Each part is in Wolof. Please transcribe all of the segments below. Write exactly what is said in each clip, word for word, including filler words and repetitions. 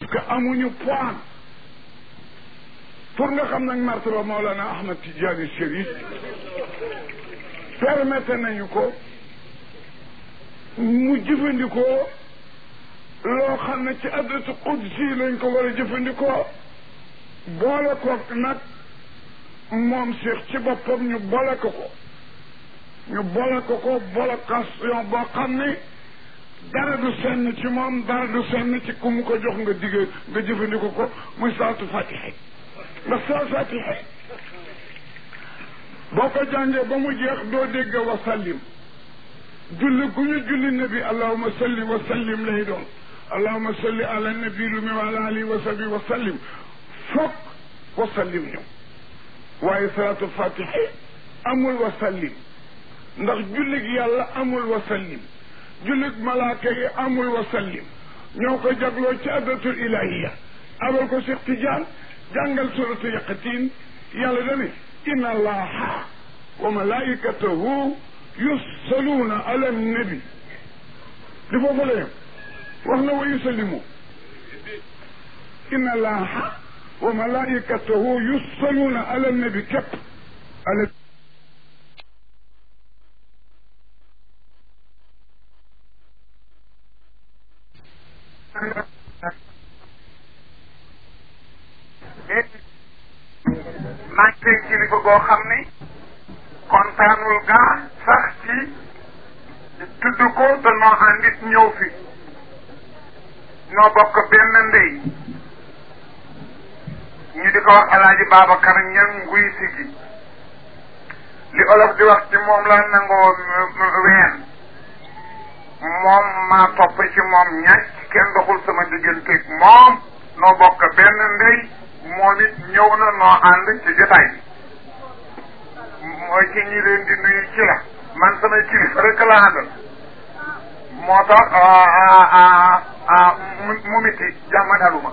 que amuñu point pour nga xam nag martaba Mawlana Ahmad Tidiane Chérif permettre nañu ko mu jëfandikoo loo xam ne ci addatu qudsi lañ ko war a jëfandikoo boole ko nag moom Cheikh ci boppam ñu boole ko ko ñu boole ko ko bolocation boo xam ne dara du senn ci moom dara du senn ci ku mu ko jox nga digg nga jëfandikoo ko muy salaatu fatiha ndax salaatu fatiha boo ko jàngee ba mu jeex doo dégg wa sallim julli gu ñu julli nabi allahuma salli wa sallim lay doon allahuma salli ala nabi lu mi wa ala alihi wa sahbi wa sallim foog wa sallim ñëw waaye salaatu fatiha amul wa sallim ndax jullig yàlla amul wa sallim jullit malaaka yi amul wa sallim ñoo ko jagloo ci addatul ilahiya abal ko Cheikh Tidiane jàngal suratu yaqatin yàlla dane inna allaha wa malaikatahu yusalluuna ala nabi di foofu la yem wax na wa yusallimu inna allaha wa malaikatahu yusalluuna ala nabi képp ala maa ngi teg kilifa goo xam ni kontaanul gaa sax ci tudd ko te noo àndit ñëw fi noo bokk benn ndey ñu di ko wax alaaji Babacar Ñang nguy si gi li olof di wax ci moom la nangoo ween moom maa topp ci moom ñàcc kenn doxul sama digganteeg moom noo bokk benn ndey moom it ñëw na noo ànd ci jotaay bi mooy ci ñi leen di nuyu ci la man samay kilifa rek la àndal moo tax mu miti jàmm daluma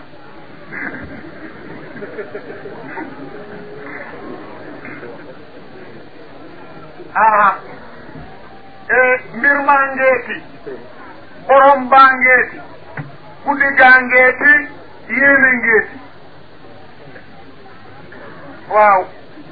ah mbir maa ngeeti borom baa ngeeti guddi gaa ngeeti yéene ngeeti waaw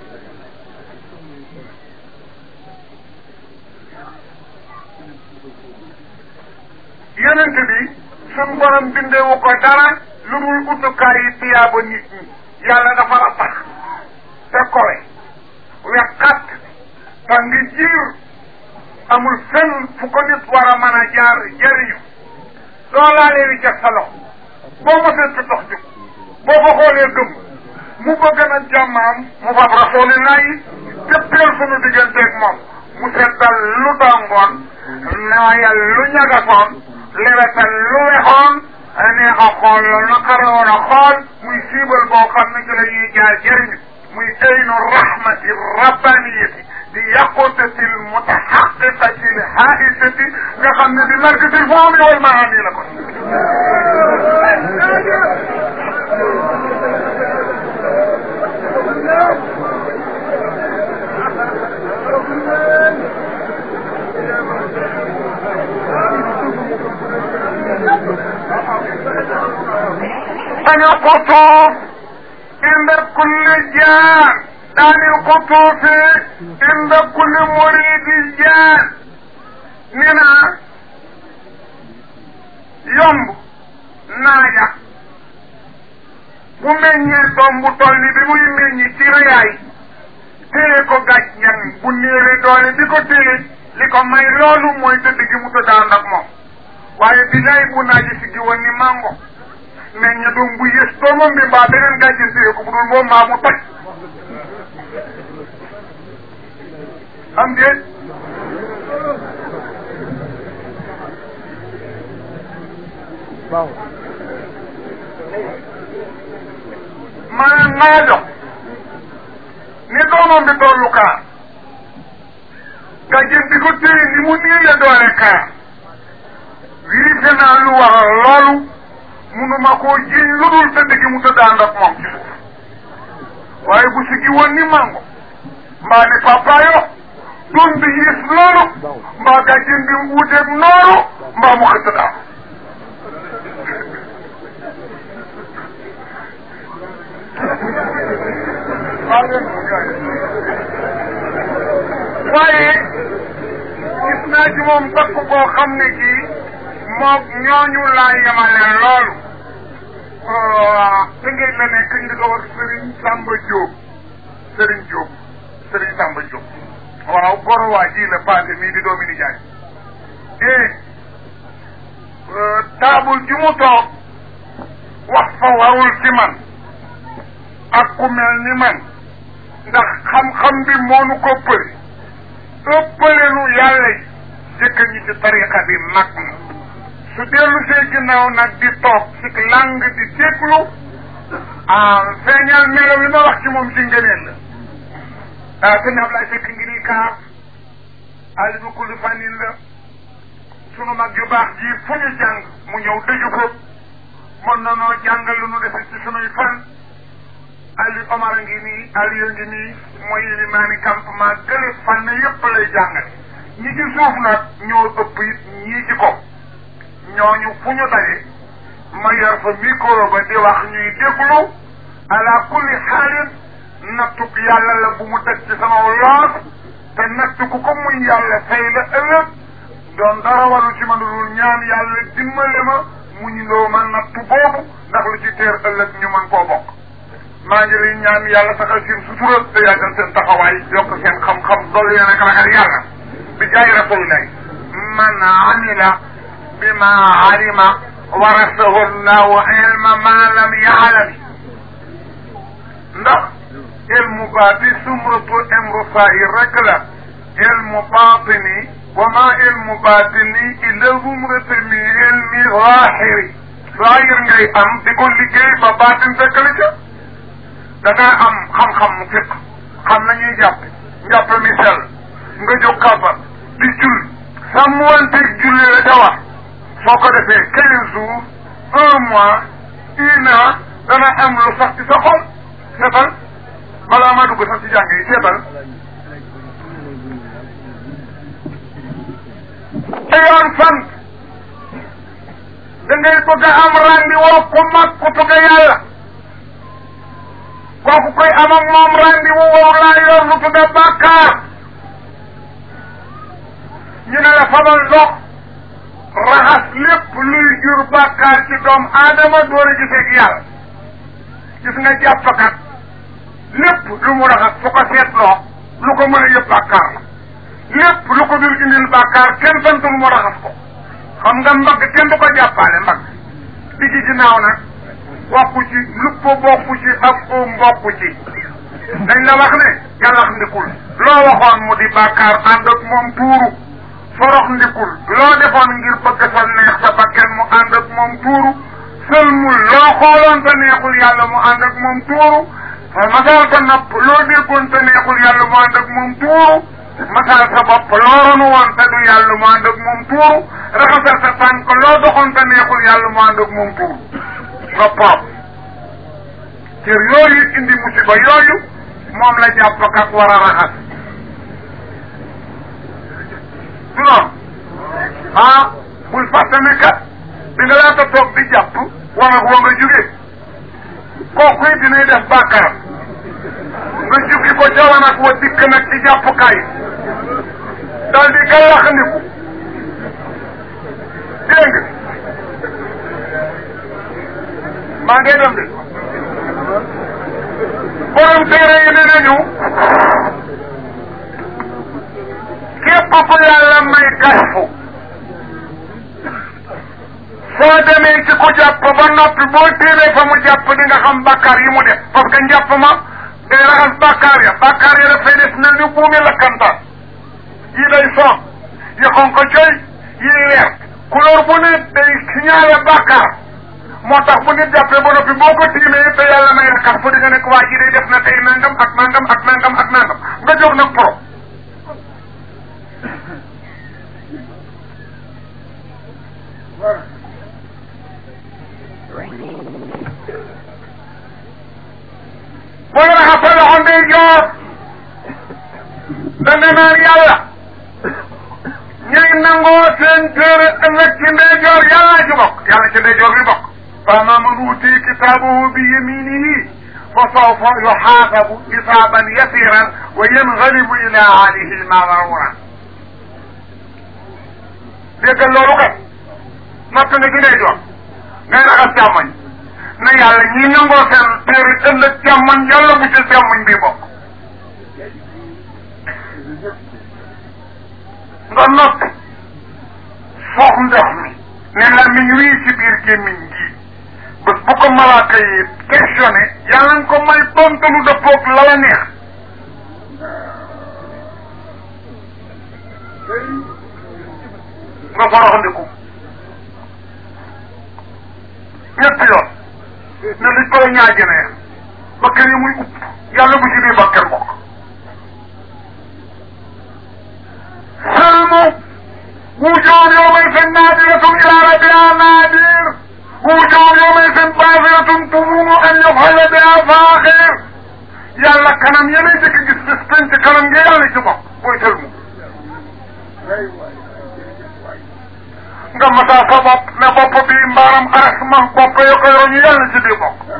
yonent bi suñ borom bindewu ko dara lu dul utukaay yi tiyaaba nit ñi yàlla dafa rattax te kowe wexxat te ngi jiir amul fenn fu ko nit war a mën a jaar jëriñu soo laalee wi ca sa loxo boo mosee sa dox jóg boo ko xoolee gëm mu bëgg na jàmmaam mu fab rasulillah yi jëppeel sunu digganteeg moom mu seddal lu dongoon nooyal lu ñagasoon lewetal lu wexoon neex a xool la naqaroon a xool muy siibal boo xam ne ci la ñuy jaar jëriñu muy aynu rahmati rabbaniyati di yaqutati l mutahaqiqati l haisati nga xam ne di markatil foomi wal maani la ko أنا قطوف عند كل جان داني القطوف عند كل مريد جان ننا يوم ناجا bu meññee doom bu toll ni bi muy meññi ci rëyaay téye ko gàj ñan bu néewee doole bi ko téye li ko may loolu mooy tëdd gi mu tëdd ànd ak moom waaye bi lay bu naaji si gi woon ni mango meññ doom bu yées doomam bi mbaa beneen gàjjin téye ko bu dul moom maa mu toj am déet waaw maanaam naa jox ni doomam bi tollu kaa gàjjin bi ko téye ni mu néewe doole kaa vérifié naa lu waral loolu munuma koo jiñ lu dul tëdd gi mu tëdd ànd ak moom ci suuf waaye bu si gi woon ni mango mbaa ni papayo doon bi yées loolu mbaa gàjjin bi wuteeg nooru mbaa mu xëtt daal waaye gis naa ci moom takk koo xam ne kii moom ñooñu laa yemale loolu te ngeen la ne kañ di ko wax Serigne Samba Diop Serigne Diop Serigne Samba Diop waaw boro waa ji la passé mii di doomi ni jaay et taabul ji mu toog wax fa warul ci man ak ku mel ni man ndax xam-xam bi moo nu ko përi ëppalenu yàlla yi jëkk ñi ci tariqa bi mag na su dellu see ginnaaw nag di toog ci lang di déglu ah feeñal melo yi ma wax ci moom ci ngëneel la ah sëñ Ablaye fekk ngi nii kaar alimu kulli fanin la sunu mag yu baax ji fu ñu jàng mu ñëw dëju ko mën na noo jàngal lu nu defe ci sunuy fan Ali Omar a ngi nii Ali a ngi nii mooy limaani campement gële fànn yépp lay jàngale ñi ci suuf nag ñoo ëpp it ñii ci ko ñooñu fu ñu daje ma yor fa micro ba di wax ñuy déglu ala kulli xaalin nattub yàlla la bu mu teg ci sama loos te natt ku ko muy yàlla fay la ëllëg doon dara waru ci man dul ñaan yàlla dimbale ma mu ñu loo ma nattu boobu ndax lu ci teer ëllëg ñu mën koo bokk maa ngi leen ñaan yàlla saxal seen sutura te yàggal seen taxawaay yokk seen xam-xam dolli leen ak ragal yàlla bi jaay rasulillahi man amila bima alima warasahu llahu ilma ma lam yaalami ndax ilmu baati sumratu imru saahir rek la ilmu baatini wa ma ilmu baatini illa zumratu min ilmi zaahiri zaahir ngay am di ko liggéey ba baatin fekk la ca da ngaa am xam-xam mu fiq xam nañuy jàpp njàpp mi sell nga jóg kàbbar di julli sàmmanteeg julli la ca wax soo ko defee quinze jours un mois un an dana am lu sax ci sa xol seetal balaa maa dugg sax ci jàng yi seetal te yoon sant da ngay bëgg a am ràndi woo ku mag ku tudd yàlla kooku koy am ak moom ràndi wu wow laa yor lu tudd bàkkaar ñu ne la fabal ndox raxas lépp luy jur bàkkaar ci doomu aadama door a gisee ak yàlla gis nga jàppkat lépp lu mu raxas su ko seetloo lu ko mën a yëpp bàkkaar la lépp lu ko dul indil bàkkaar kenn santul mu raxas ko xam nga mbagg kenn du ko jàppaale mbagg di ci ginnaaw nag bokku ci lupp bokku ci ak oom bokku ci dañ la wax ne yàllax ndikul loo waxoon mu di bàkkaar ànd ak moom tuuru forox ndikul loo defoon ngir bëgg sa neex sa bakken mu ànd ak moom tuuru sëlmul loo xooloon te neexul yàlla mu ànd ak moom tuuru masal sa nopp loo déggoon te neexul yàlla mu ànd ak moom tuuru masal sa bopp loo ronu woon te du yàlla mu ànd ak moom tuuru raxasal sa tànk loo doxoon te neexul yàlla mu ànd ak moom tuuru nga poob cër yooyu indi musiba yooyu moom la jàppkat war a raxas du noonu ah bul fàtte ne kat bi nga laata toog di jàpp war ak wa nga jóge kooku it dinay def bàkkaar nga jukki ko ca wan ak wa dikk nag ci jàppukaay dal di gàllaxandiku dégg nga maa ngi dem de borom téere yi ne nañu képp ku yàlla may kasfu soo demee ci ku jàpp ba noppi boo téeree fa mu jàpp di nga xam bàkkaar yi mu def parce que njàpp ma day raxas bàkkaar ya bàkkaar ya dafay def mel ni buumi lakkantaan yi day soon yi xonq coy yi leer couleur bu ne day signalé bàkkaar moo tax bu nit jàppee ba noppi boo ko tiimee te yàlla may la kasfu di nga nekk waa ji day def na tey nangam ak nangam ak nangam ak nangam nga jóg nag pro boo raxas sa loxo ndeyjoor da nga naan yàlla ñuy nangoo seen téere ëllëg ci ndeyjoor yàlla ci bokk yàlla ci ndeyjoor bi bokk fa man uuti kitaabahu bi yaminihi فسوف يحاسب حسابا يسيرا وينغلب الى اهله مغرورا déggal loolu kat natt nga gi lay jox ngay raxas càmmoñ na yàlla ñi nangoo seen téere ëllëg càmmoñ yàlla bu ci càmmoñ bi bokk nga noppi foox ndox mi ne la miñ wii ci biir gémmiñ gi bés bu ko malaaka yi questionné yàlla nga ko may tontu lu dëppoog la la neex nga faraxandiku ñetti yoon ne liñ koy ñaajene bakkar yi muy upp yàlla bu ci biir bakkar bokk salmu wujuh yawmayzin naadiratun ilaa rabbihaa naadir wujuh yawmayzin baasiratun tazunnu an yuf'ala bihaa faaxir yàlla kanam yéenay jëkk gis bis penc kanam nga yàlla ci bokk booy salmu nga masaa sa bopp ne bopp bi mbaaram aras man bopp yo ko yoo ñu yàlla ci biir bokk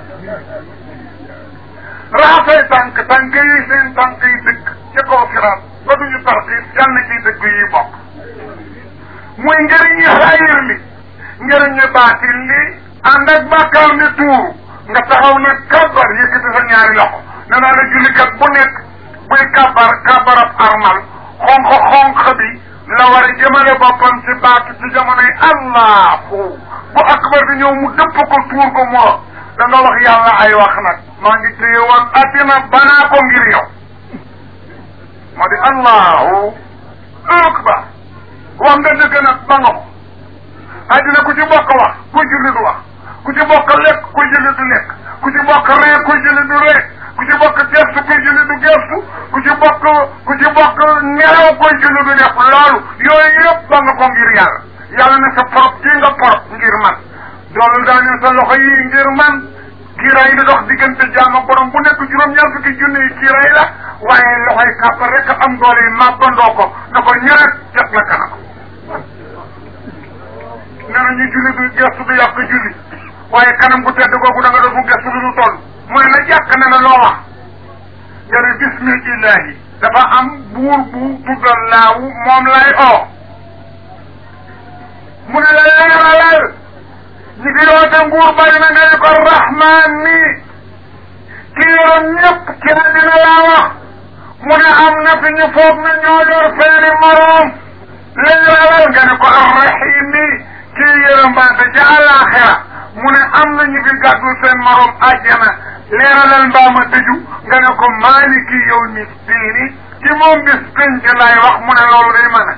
raxasay tànk tànk yi seen tànk yi dëkk ci kaw siraat ba duñu tarxiis yàlla ciy dëkk yi bokk muy njëriñ yi xayir li njëriñ yi baatin li ànd ak bàkkaar ni tuuru nga taxaw nag kabar yëkkati sa ñaari loxo ne naa la jullikat bu nekk buy kabar kabarab armal xonq xonq bi la war a jëmale boppam ci baatu ci jamonoy allahu bu akbar bi ñëw mu dëpp ko tuur ko moo da nga wax yàlla ay wax nag maa ngi téye woon addina banaa ko ngir yow moo di allahu akbar wax nga dëgg nag ba nga ko addina ku ci bokk wax ku julli du wax ku ci bokk lekk ku julli du lekk ku ci bokk ree ku julli du ree ku ci bokk gestu ku julli du gestu ku ci bokk ku ci bokk nelaw ku julli du def loolu yooyu yëpp ba nga ko ngir yàlla yàlla ne sa porop kii nga porop ngir man doolu daa ne sa loxo yi ngir man kiiraay li dox diggante jaam ak borom bu nekk juróom-ñaar fukki junne yi kiiraay la waaye loxoy kàpp rek am doole yi màbbandoo ko na ko ñeret jot la kanam nee na ñu julli du gestu du yàq julli waaye kanam gu tedd googu da nga doon bu gestu du du toll mu ne la jàkk ne na loo wax nga ne bismillahi dafa am buur bu tuddal laawu moom lay oo mu ne la leeralal ñi fi yoote nguur bari na nga ne ko rahman mi kii yoroon ñëpp ci àddina laa wax mu ne am na fi ñu foog na ñoo yor seeni moroom leeralal nga ne ko arrahim mi kii yoroon baante ca àllaaxira mu ne am na ñu fi gàddu seen moroom àjjana leeralal mbaa ma tëju nga ne ko maaliki yow mi diini ci moom bis penc laay wax mu ne loolu day mën a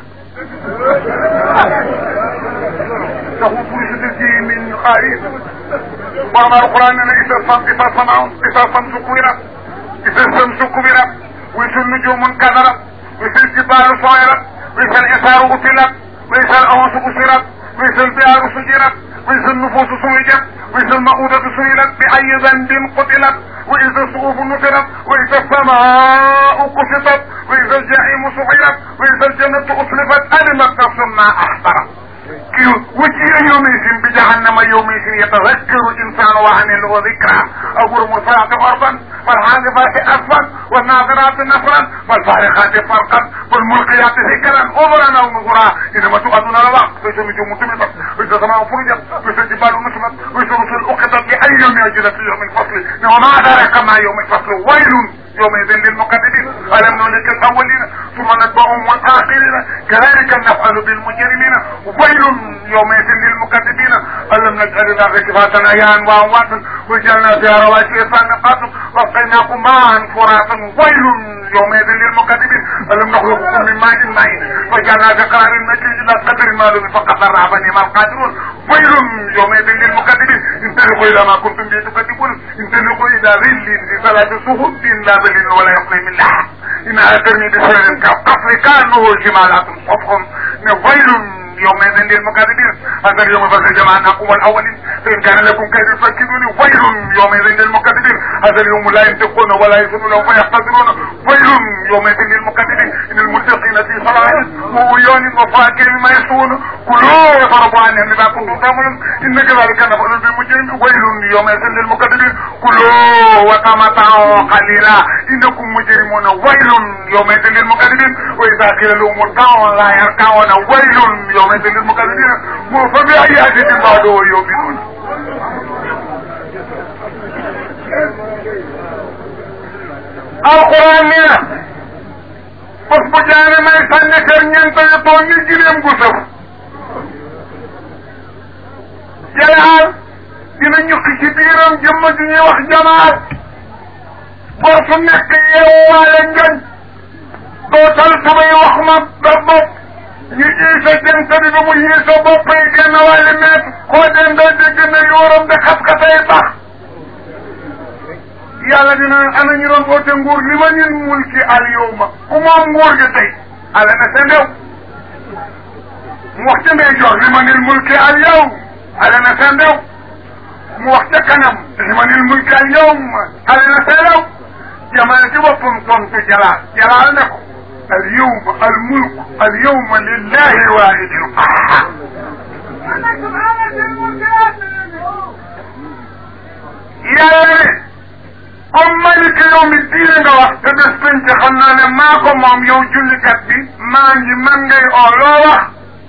taxu pursité ci min xarit borom alquran ne ne isa sam isa samaun isa samsu kuwirat isa samsu kuwirat wisul nujumun kadarat wisul jibalu soyrat wisul isaaru utilat wisul awansu usirat wisul biyaaru sujirat wisul nufusu suwijat wisul maudatu suilat bi ay dambin qutilat وإذا الصحف نفرت وإذا السماء كشطت وإذا الجحيم سعرت وإذا الجنة أسلفت علمت نفس ما أحضرت وجيء يومئذ بجهنم يومئذ يتذكر الإنسان وعمل ذكرى أو المرسلات عرفا فالحاذفات أسفا والناظرات نفرا والفارقات فرقا والملقيات ذكرا عذرا أو نذرا إنما تؤذون الوقت فإذا النجوم طمست وإذا السماء فرجت وإذا الجبال نصبت وإذا الرسل أخذت بأي يوم أجلت في يوم الفصل وما أدراك ما يوم الفصل ويل يومئذ للمكذبين ألم نهلك الأولين ثم نتبعهم الآخرين كذلك نفعل بالمجرمين ويل يومئذ للمكذبين ألم نجعل الأرض كفاة أحياء وأمواتا وجعلنا فيها رواسي فانقات واسقيناكم ماء فراتا ويل يومئذ للمكذبين ألم نخلقكم من ماء مهين وجعلنا في قرار مكين إلى قدر معلوم فقدر فنعم القادرون ويل يومئذ للمكذبين انطلقوا إلى ما كنتم به تكذبون انطلقوا إلى ظل في ثلاث صحف لا ظل ولا يقضي من لحم إنها ترمي بسرعة كالقصر كأنه جمالات صفح ويل يومئذ للمكذبين هذا اليوم فصل جمعناكم الأولين فإن كان لكم كيد فكيدوني ويل يومئذ للمكذبين هذا اليوم لا ينطقون ولا يزنون ولا يقتدرون ويل يومئذ للمكذبين إن المتقين في صلاة وعيون وفاكهة مما يشتهون كلوا واشربوا عنهم بما كنتم تعملون إن كذلك نفعل بالمجرمين ويل يومئذ للمكذبين كلوا وتمتعوا قليلا إنكم مجرمون ويل يومئذ للمكذبين وإذا قيل لهم اركعوا لا يركعون ويل يومئذ للمكذبين فبأي حديث بعده يؤمنون القرآن نينا bés bu jaane may sànni kër ñeent yu toog ni gileem gu sëf jalaal dina ñukki ci biiram jëmm ji ñuy wax jamaal bor su nekk yeewaale njoñ dootal sabay wax ma ba bopp ñu iisa jënt bi ba mu iisa bopp yi genn wàlli meet koo den doo dégg na yóoram de xat-xatay tax yàlla dina ana ñu doon oote nguur li ma nin mulki al yawma ku moom nguur gi tey ala na sa ndew mu wax ca ndey jox li ma nin mulki al yawm ala na sa ndew mu wax ca kanam li ma nin mulki al yawm ala na sa ndew jamono ci boppam tontu jalaal jalaal ne ko al yawma al mulk al yawma lillahi waahidil qahhaar yàlla ne comme maliki yawmi diine nga wax te des penc xam naa ne maa ko moom yow jullikat bi maa ngi man ngay oo loo wax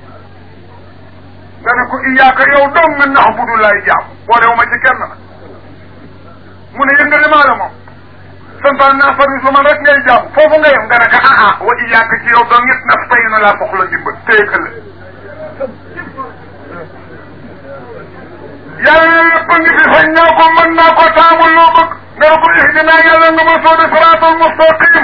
nga ne ko iyaaka yow dong nga nax bu du lay jaam boolewu ma ci kenn nag mu ne yëg nga li maa la moom santaan naa fari su man rek ngay jaam foofu nga yem nga ne ko ah ah wa iyaaka ci yow dong it naf tey na laa soxla jimba téykale yàlla lépp ngi fi fañ naa ko mën naa ko taamul loo bëgg nga ko ihdina yàlla nga ma soode siraatal mustaqim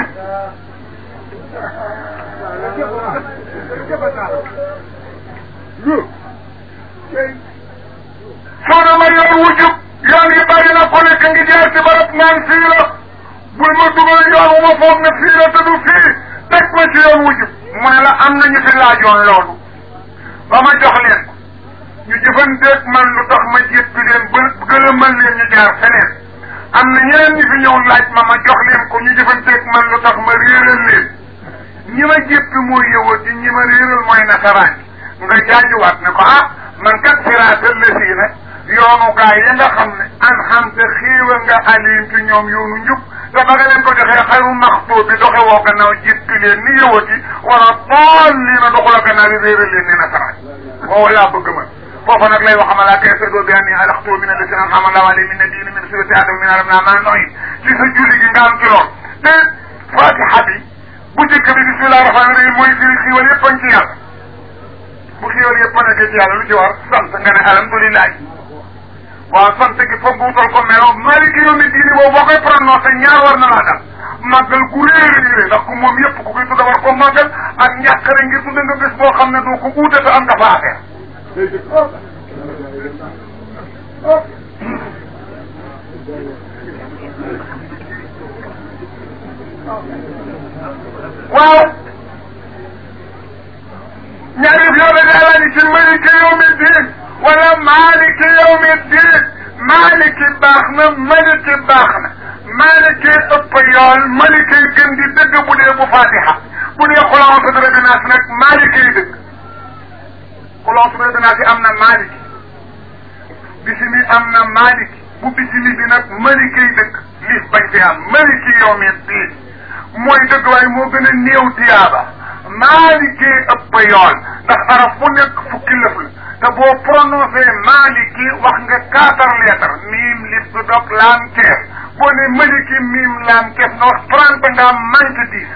soo dama yoon wujub yoon yi bari na ku nekk ngi jaar ci barab naan fii la bul ma dugal yoon wu ma foog ne fii la te du fii teg ma ci yoon wujub mu ne la am nañu fi laajoon loolu ba ma jox leen ñu jëfanteeg man lu tax ma jéppi leen ba gëlëmal leen ñu jaar feneen am na ñeneen ñi fi ñëw laaj ma ma jox leen ko ñu jëfanteeg man lu tax ma réeral leen ñi ma jéppi mooy yëwat yi ñi ma réeral mooy nasaraan nga jaajuwaat ne ko ah man kat siraatal la sii nag yoonu gaa yi nga xam ne an xam te xiiwa nga alim ci ñoom yoonu njub te ba nga leen ko joxee xaru maxtoo bi doxe woo gannaaw jéppi leen ni yëwat yi wala tool lii na doxula gannaaw yi réeral leen ni nasaraan woowu laa bëgg man foofa nag lay wax amala kay sa doo bi anni alaxtu min alladina an'ama Allahu alayhim min nabiyyin min surati Adam min alam naa maa nooyi ci sa julli gi nga am ci lool te fatiha bi bu njëkk bi bismillahi rahmaani rahim mooy firi xiiwal yëpp a ngi ci yàlla bu xiiwal yëpp a nekkee ci yàlla lu ci war sant nga ne alhamdulilah waaw sant gi foog nga wutal ko melo maliki yawmi diini boobu boo koy prononcé ñaar war na laa dal màggal gu réer réer ndax ku moom yëpp ku koy tudda war ko màggal ak njàqare ngir tudda nga bés boo xam ne doo ko uute te am nga fa affaire waaw ñaari yoon daal di ci maliki yawmi diin wala maliki yawmi diin maliki baax na maliki baax na maliki ëpp yool maliki gën di dëgg bu dee bu fatiha bu dee xulaaw sa dara dinaas nag maliki yi dëgg xulaaw sa dara dinaas yi am na maliki bisimi am na maliki bu bisimi bi nag maliki yi dëgg liif bañ fi am maliki yawmi diin mooy dëgg waaye moo gën a néew tiyaaba maliki ëpp yool ndax araf bu nekk fukki lëf la te boo prononcé maliki wax nga quatre lettres miim lif du dog laam keef boo ne maliki miim laam keef nga wax trente nga manque dix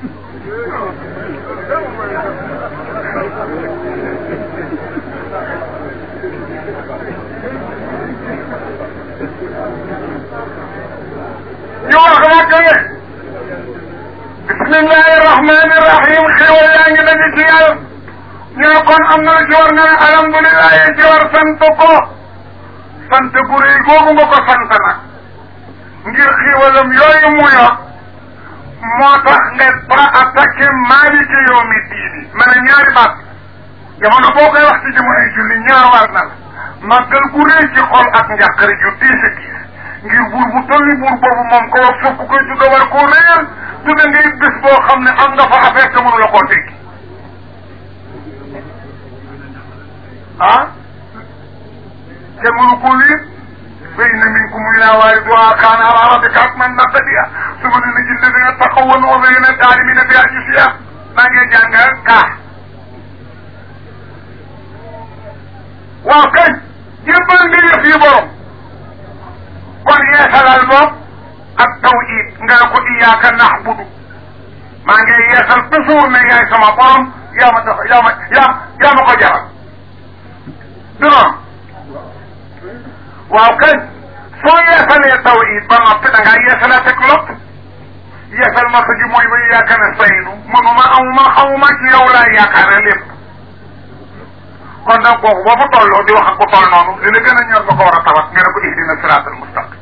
ñu wax nag ne bismillahi rahmani rahim xéwal yaa ngi daje ci yàlla ñu ne kon am na lu ci war nga ne alhamdulilah yi ci war sant ko sant bu rëy googu nga ko sant nag ngir xéwalam yooyu mu yor moo tax nga pra attaqué maliki yawmi diini ma ne ñaari baat jamono boo koy wax ci jamonoy julli ñaar war na la màggal gu rëy ci xol ak njàqare ju diis a diis ngir buur bu tolli buur boobu moom ko wax fokk koy tudda war koo réer tudda ngay bés boo xam ne am nga fa affaire te mënu la koo tekki ah te mënu ko lii bayna minkum ilaa waariduhaa كان على ربك حتما مقضيا ثم ننجي الذين اتقوا ونعذرين الظالمين في أجسيا ما نجي جانغال كا وكن يبن لي في برم كون يسال البوب التوحيد نغاكو إياك نعبد ما نجي يسال تسور من ياي سما برم يا ما يا ما يا يا ما ko jaral dina waaw kay soo yeesalee tawhid ba noppi da ngaa yeesalaat ak lépp yeesal ma ji mooy ba yaakaar ne saynu mënuma amuma xamuma ci yow laa yaakaare lépp kon nag boobu boo fa tolloo di wax ak ku toll noonu li la gën a ñor ba ko war a tabat nga ne ko ihdina siraatal mustaqim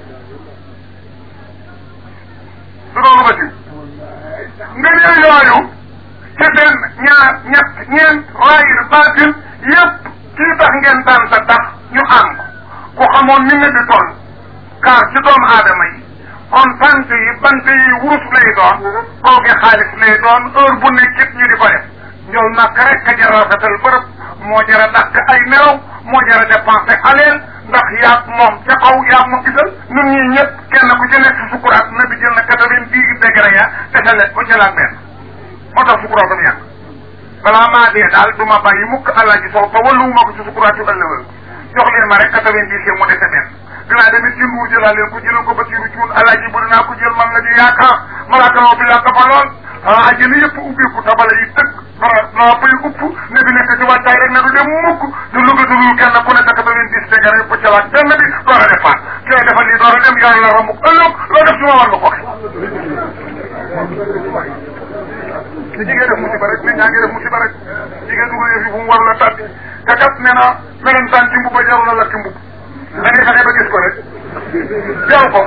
du noonu ba ci nga ñëw yooyu ci benn ñaar ñett ñeent raayir baatin yépp kii tax ngeen daan ta tax ñu am ko ku xamoon ni nga di toll car ci doomu aadama yi kon sant yi bant yi wurus lay doon kooki xaalis lay doon heure bu nekkit ñu di ko def ñool nag rek ka jar a rafetal bërëb moo jar a dàq ay nelaw moo jar a dépensé aleel ndax yaag moom ca kaw yaag mo gisal ñun ñii ñëpp kenn ku ci nekk si sukuraat na bi jël na quatre-vingt-dix degré ya desale ko jëlaat benn moo tax sukuraat dam yàgg balaa maa dee daal du ma bàyyi mukk àllaa ji sow te walluwuma ko ci sukuraat yu ëllëwal jox leen ma rek quatre-vingt-dix mu dese benn dinaa demit ci nguur jëlaa leen ko jëlal ko ba siiru cuun àllaa ji bu dinaa ko jël man la ñu yaakaar malaaka bi laa ko fa lool ah ajjana yëpp ubbeeku tabala yi tëgg naa bay upp ne bi nekk ci wàccaay rek ne du dem mukk du luga du lu kenn ku nekk quatre-vingt-dix degré yëpp calaat benn bi door a defaat kee defal lii door a dem yàlla la ramuk ëllëg loo def suma war nga ko te jigéen def musiba rek nit ñaa ngi def musiba rek jigéen dugal yëf yi fu mu war la tàbbi te kat nee na melentaan ci mbubba jaru na lakki mbub da ngay fexe ba gis ko rek jaw ko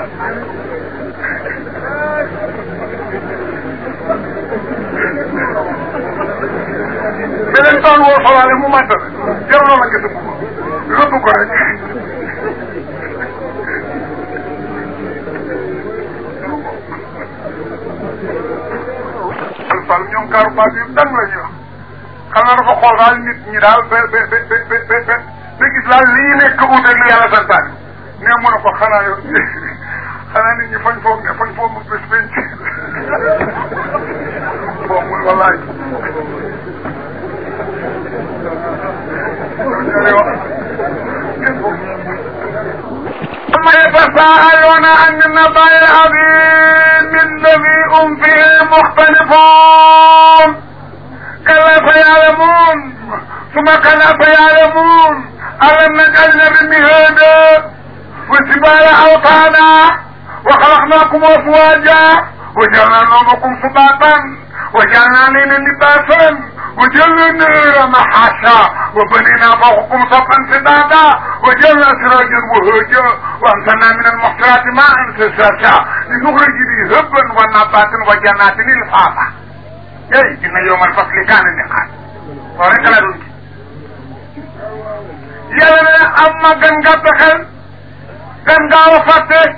melentaan woo xalaale mu màtt jaru na la gis mbub rëbb ko rek alfal ñoom kaaru baat yu dang la ñuy wax xam naa dafa xool daal nit ñi daal ba ba ba ba ba ba ba gis daal lii nekk uute li yàlla santaane mais mu ne ko xanaa yow xanaa nit ñi fañ foog ne fañ foog mu bés benn bon mun wallaay ثم يتساءلون عن النبأ العظيم الذي هم فيه مختلفون كلا سيعلمون ثم كلا سيعلمون ألم نجعل بمهادا والجبال أوطانا وخلقناكم أزواجا وجعلنا نومكم سباتا وجعلنا الليل لباسا وجعلنا النهار معاشا وبنينا فوقكم سطحا سدادا وجعلنا سراجا وهاجا وانزلنا من المحصرات ماء ثجاجا لنخرج به هبا ونباتا وجنات الفافا اي ان يوم الفصل كان ميقات ورك لا دون يلا اما غنغا بخل غنغا وفاتي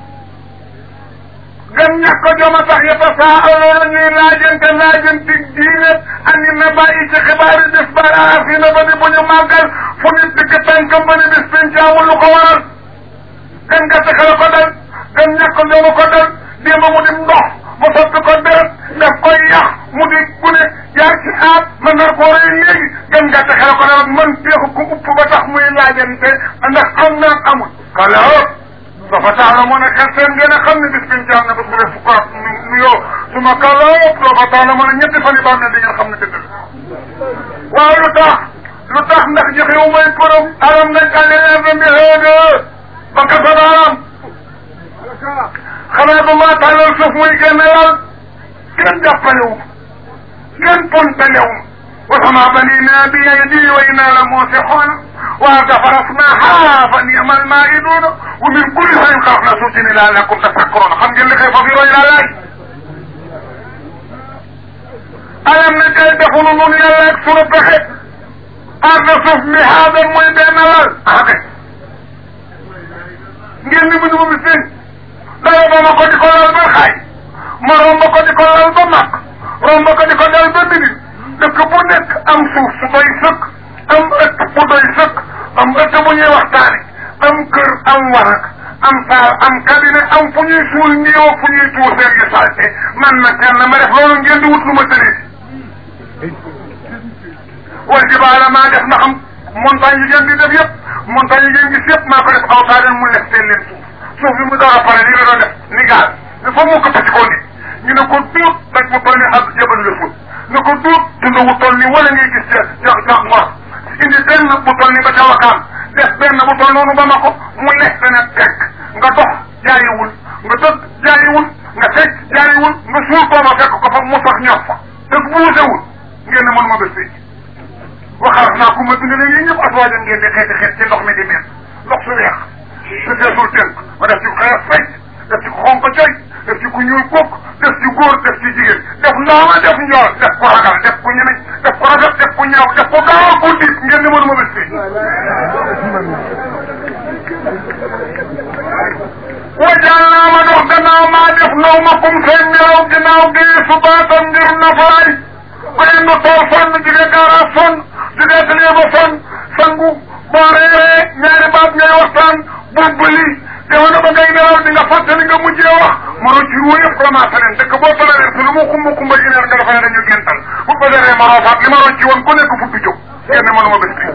gën ñàkk ko joma tax yatasaaluuna ñuy laajante laajante diine ani na bàyyi ci xibaari bis bara fi na ba ni bu ñu màggal fu nit dëkk tànkam ba ni bis pencaamul lu ko waral gën nga taxala ko dal gën ñàkk ko joma ko dal démb mu di ndox mu soppi ko deret daf koy yàq mu di gune jaar ci aat mën na ko rey léegi gën nga taxala ko dal man teexu ko upp ba tax muy laajante ndax am naa amul kala dafa tax na mën a xel seen ngeen a xam ne bis biñ jaam ne bés bu dee fukkaat nu yoo su ma kàllaayoo dafa tax na mën a ñetti fan yi baax ne di ngeen xam ne dëgg la waaw lu tax lu tax ndax joxewu may përëm alam nañ àlleer bi xéega ba ka sa baaraam xanaa ba maa tàllal suuf muy génne laal kenn jàppalewu kenn pontalewu wa sama banina bi yadi wa inna la muusixoona وغفرناها فنعم المائدون ومن كل شيء خلقنا زوجين لعلكم تفكرون xam ngeen li xëy fa fi roy laa laaj alam na kay defunu nun yàlla ak sunu pexe arda suuf mi haada muy benn lal ah kay ngeen ni mu ñu mu bis dara ba ma ko di ko lal ba xaay ma romb ko di ko lal ba mag romb ko di ko lal ba minit dëkk bu nekk am suuf su doy sëkk am ëtt bu doy sëkk am ëtt bu ñuy waxtaane am kër am warak am hôpital am cabinet am fu ñuy suul néew fu ñuy tuur seen yu salte man na kenn ma def loolu ngeen di wut lu ma tëlee wal jibaala maa def na xam montagne yi ngeen di def yëpp montagne yi ngeen gis yëpp maa ko def awtaadan mu lef seen leen suuf suuf bi mu door a pare li la doon def ni gaal il faut mu ko ci kaw nit ñu ne ko duut daj mu toll ni ak jëbal la suuf ne ko duut dund wu toll ni wala ngay gis ca ca ca ngor indi benn bu toll ni ba ca wakaam def benn bu toll noonu ba ma ko mu lekk na tekk nga dox jaayiwul nga tëdd jaayiwul nga fekk jaayiwul nga suul booba fekk ko fa mu sax ñor fa te buusewul ngeen ne mënuma bés fii waxaat naa ku ma bind ne yii ñëpp aswaajam ngeen di xeeti xeet ci ndox mi di mel ndox su weex su feesul tënk ma def ci xeer fecc def ci xonq coy def ci ku ñuul kukk def ci góor def ci jigéen def ndaama def njool def ko ragal def ko ñemeñ def ko rafet def ko ñaaw def ko gaaw ko diit ngeen ne mënuma bés fii wajal naa ma dox gannaaw maa def naw ma kum seen nelaw ginnaaw gi subaatam ngir nafaay ku ne nu tool sonn jige gaara sonn jige atelier ba sonn sangu boo reeree ñaari baat ngay waxtaan bubbali jamono ba ngay nelaw di nga fàttali nga mujjee wax maro ci ruwa yëpp commencé leen dëkk boo toléré su lu mu xumba xumba jineer nga dafa ne dañu gental bu ko deree ma roofaat li ma rocci woon ku nekk fukki jóg kenn mënuma bés bi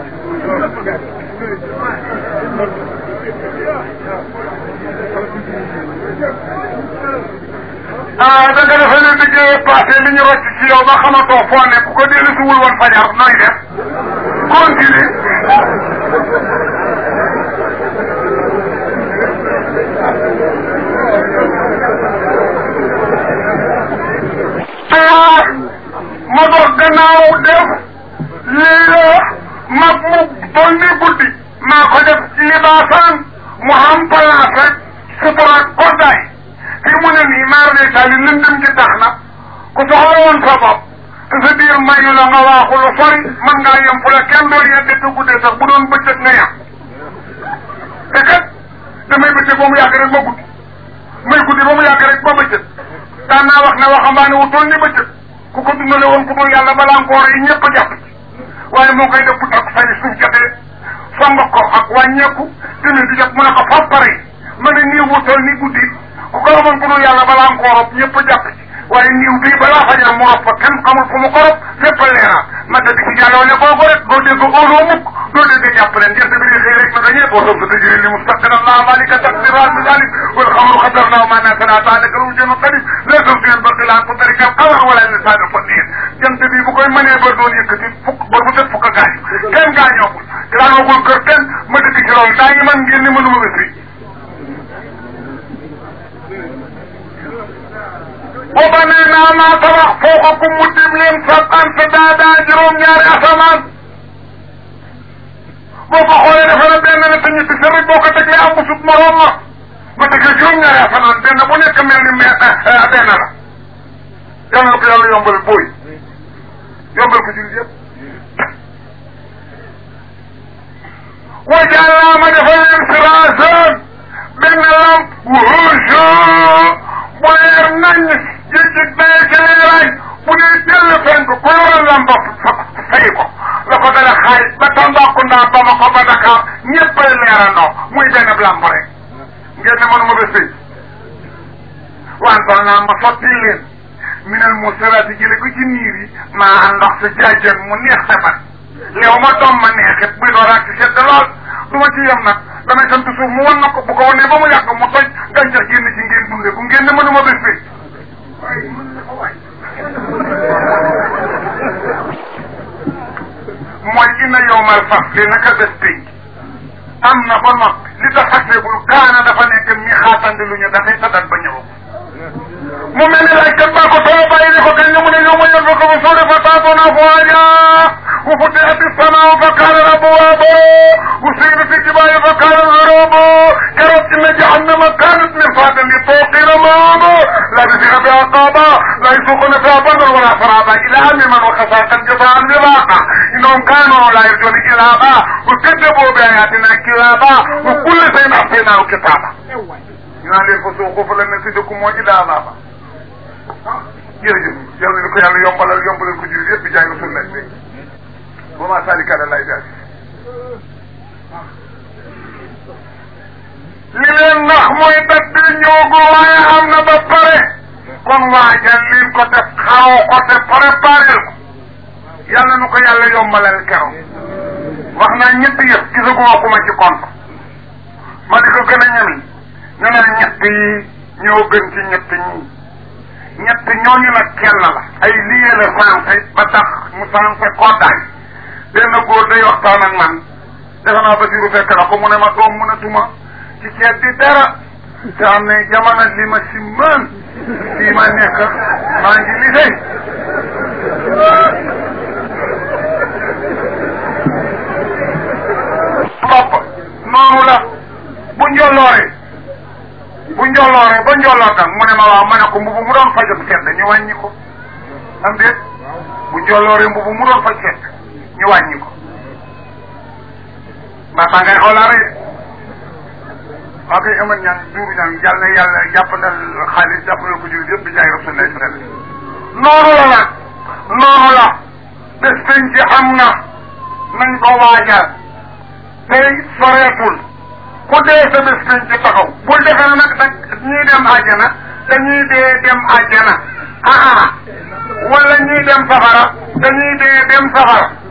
ah da nga defe ne liggéey passé li ñu rocc ci yow ba xamatoo foo ne ku ko dellu si wul woon fajar nooy def continue ah ma dox gannaaw def lii la mag mu toll ni guddi maa ko def libaasaan mu am place rek sutura koddaay fii mu ne nii maar de tali lëndëm gi tax na ku soxla woon sa bopp te sa biir mayu la nga waaxu lu sori mën ngaa yem fu la kenn doon yedde te guddee sax bu doon bëccëg nga yem te kat damay bëccëg ba mu yàgg rek ba guddi may guddi ba mu yàgg rek ba bëccëg daan naa wax ne waxambaane wu toll ni bëccëg ku ko dundale woon ku dul yàlla balaa ngoor yi ñëpp a jàpp ci waaye moo koy def bu takk fay suuf jotee song ko ak wàññeeku tamit di jot mu ne ko fa pare ma ne nii wu toll ni guddi ku ko amoon ku dul yàlla balaa ngoorob ñëpp a jàpp ci waaye niiw bii balaa fajar mu rob fa kenn xamul fu mu ko rob lépp a leeraat ma tëdd ci jàlloo ne kooku rek doo dégg óoloo mukk doo dégg jàpp leen jant bi di xëy rek na dañee boo soog sa tëjëri li mustaqbilan laa malika taqdirat bi zalik wal xamru xadarnaahu ma nasana taadaka lu jënu xalif la soog ngeen ba xilaan ko tarikal xawar wala ne saada fa niin jant bi bu koy mënee ba doon yëkkati fukk ba bu set fukk a gaañu kenn gaañoogul gaañoogul kër kenn ma dëkk ci loolu daa ngi man ngeen ni mënuma bés bi booba nee naa maa tabax foo ko mu dim leen sab an sa daadaa juróom-ñaari asamaan boo ko xoolee dafa la benn la te ñetti sa rek boo ko teglee am bu sut moroom ma ma teglee juróom-ñaari asamaan benn bu nekk mel ni me benn la yàlla na ko yàlla yombal booy yombal ko jul yëpp wajal naa ma defal leen siraasan benn lamp bu rouge bu leer nañ jëjjëg daye ci leeraay bu dee tell fenk ku loolu lamp fay ko la ko dala xaay ba Tambacounda ba ma ko ba Dakar ñëppay leerandoo muy benn lamp rek ngeen ne mënuma bés fay wantal naa ma sotti leen minal musirati jële ko ci niir yi maa ndox sa jaajan mu neex sa bat léew ma doom ma neexit buy doo raak ci sedd lool du ma ci yem nag damay sant suuf mu wan na ko bu ko wanee ba mu yàgg mu toj gàncax génn ci ngeen dunde ko ngeen ne mënuma bés fay waaye mën na ko waay mooy inna yowmal fasli naka bés tey am na ba noppi li tax xasebul kaana dafa nekk mi xaatandi lu ñu dafay sadat ba ñëw mu mel ni laaj kat baa ko solo bàyyi ne ko kañ la mu ne yow ma yor fa ko ba soo defa taatoo naa fooja wa futihat as-samaa'u fa kaanat abwaaba wa suyirat al-jibaalu fa kaanat gharaaba keroog inna jahannama kaanat mirsaadan lit-taaghina maaba laabisiina fiihaa ahqaaba laa yazuuquuna fiihaa bardan wa laa sharaaba illaa hamiiman wa ghasaaqan jazaa'an wifaaqan innahum kaanuu laa yarjuuna hisaaba wa kazzabuu bi aayaatinaa kizzaaba wa kulla shay'in ahsaynaahu kitaaba ñu naan leen fa suuqu fa lan naziidakum illaa azaaba jërëjëf yàlla na ko yàlla yombalal yombalal ko jiw yëpp bi jaay Rasulullah léegi ba maa saalika ala lay jaay li leen nax mooy dat bi ñëwgu waaye am na ba pare kon waajal liñ ko def xaroo ko te préparé ko yàlla nu ko yàlla yombalal keroog wax naa ñett yëf gisaguma ku ma ci compte ma di ko gën a ñemi ñu ne ñett yi ñoo gën ci ñett ñi ñett ñooñu nag kenn la ay lié la sensé ba tax mu sensé koddaay benn góor day waxtaan ak man defe naa Basiru fekk na ko mu ne ma doom mënatuma ci ceeb bi dara te am ne jamono li ma si mën fii ma nekk maa ngi liggéey bopp noonu la bu njolloore bu njolloore ba njolloor nag mu ne ma waaw ma ne ko mbubu mu doon fajab sedd ñu wàññi ko am déet bu njolloore mbubu mu doon faj sedd ñu wàññi ko mbaa baa ngay xoolaare waa koy amat ñaan duuru ñaan yàlla na yàlla jàppandal xaalis jàppandal ko jur yëpp bi jaay rasulullah sallallahu alayhi wasallam noonu la nag noonu la bés peñ ci am na nañ ko waajal tey soreetul ku dee sa bés peñ ci taxaw bul defee na nag nag ñii dem àjjana dañuy dee dem àjjana ah ah wala ñii dem safara dañuy dee dem safara